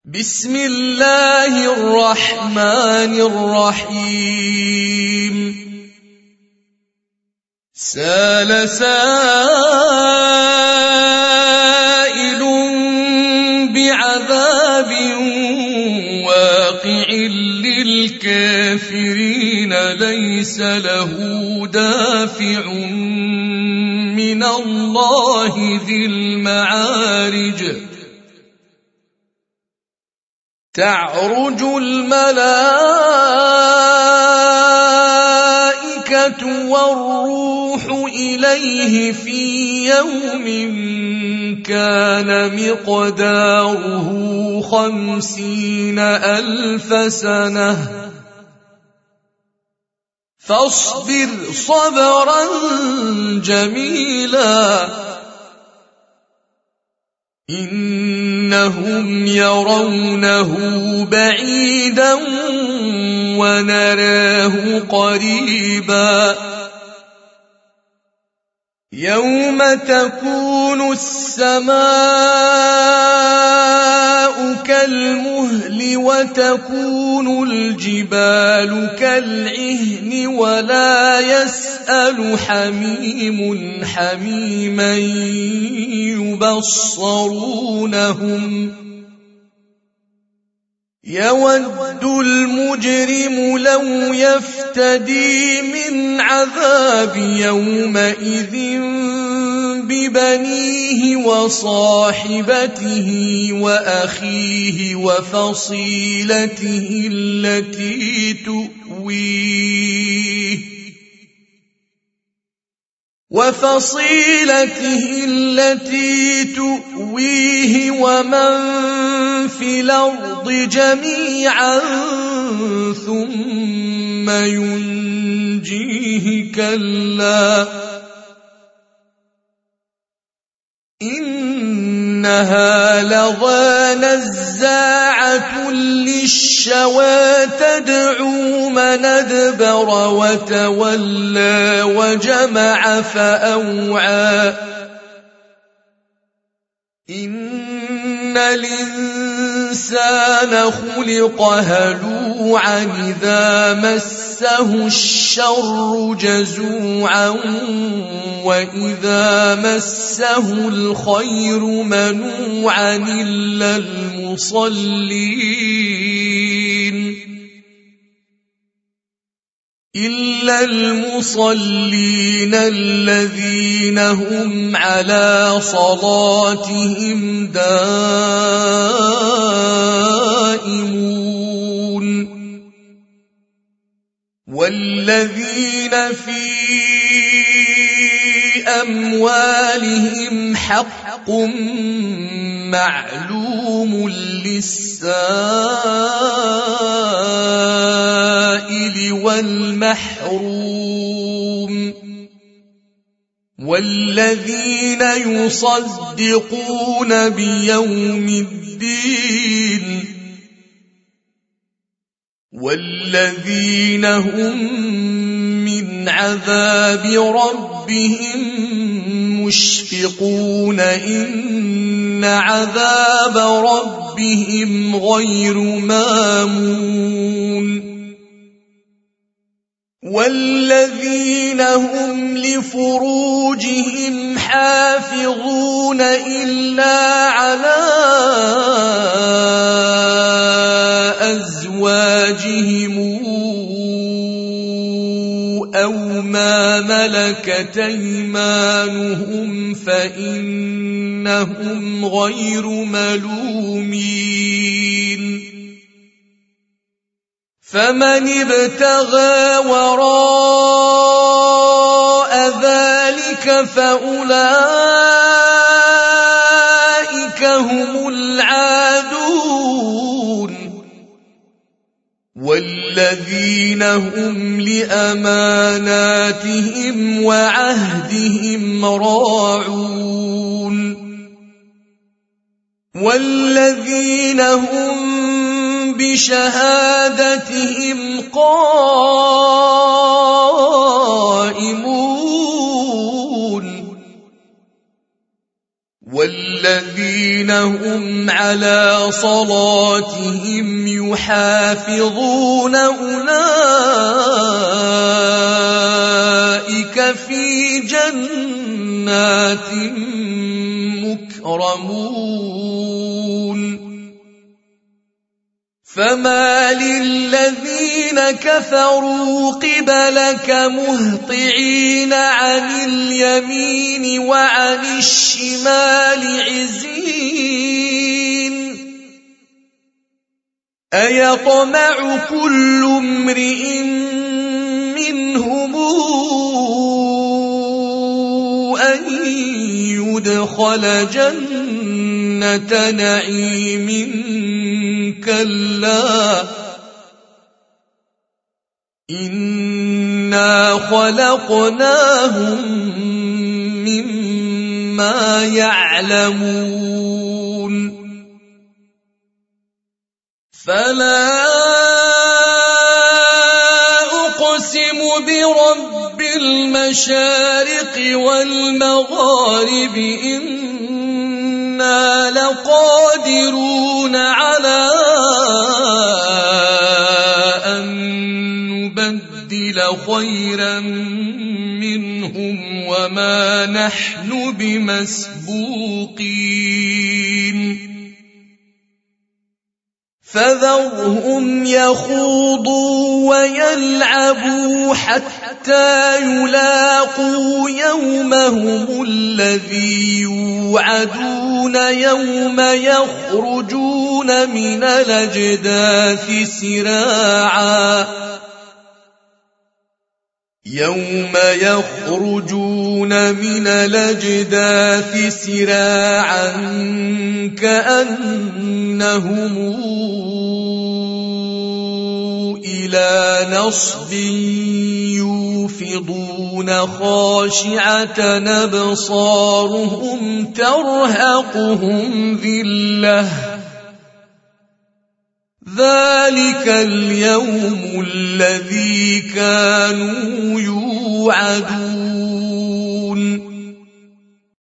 بسم الله الرحمن الرحيم. سأل سائل بعذاب واقع للكافرين ليس له دافع من الله ذي المعارج. تعرج الملائكة والروح إليه في يوم كان مقداره 50,000 سنة فاصبر صبرا جميلا إنهم يرونه بعيدا ونراه قريبا يوم تكون السماء كالمهل وتكون الجبال كالعهن ولا يسأل حميم حميما يبصرونهم يود المجرم لو يفتدي من عذاب يومئذ ببنيه وصاحبته وأخيه وفصيلته التي تؤويه ومن في الأرض جميعا ثم ينجيه كلا إنها لظى نزاعة للشوى تدعو من أدبر وتولى وجمع فأوعى إن الإنسان خلق هلوعا إذا مسه الشر جزوعا وإذا مسه الخير منوعا إلا المصلين الذين هم على صلاتهم دائمون والذين في أموالهم حق معلوم للسائل والمحروم والذين يصدقون بيوم الدين والذين هم من عذاب ربهم مشفقون إن عذاب ربهم غير مامون والذين هم لفروجهم حافظون إلا على أزواجهم أو ما ملكت أيمانهم فإنهم غير ملومين فمن ابتغى وراء ذلك فأولئك هم العادون والذين هم لأماناتهم وعهدهم راعون والذين هم بشهادتهم قائمون والذين هم على صلاتهم يحافظون أولئك في جنات مكرمون فما للذين كفروا قبلك مهطعين عن اليمين وعن الشمال عزين أيطمع كل امرئ منهم أن يدخل جنة نعيم كلا إنا خلقناهم مما يعلمون فلا أقسم برب المشارق والمغارب إنا لقادرون على أن نبدل خيرا منهم وما نحن بمسبوقين فذرهم يخوضوا ويلعبوا حتى يلاقوا يومهم الذي يوعدون يوم يخرجون من الأجداث سراعا كأنهم إلى نصب يوفضون خاشعة أبصارهم ترهقهم ذلة ذلك اليوم الذي كانوا يوعدون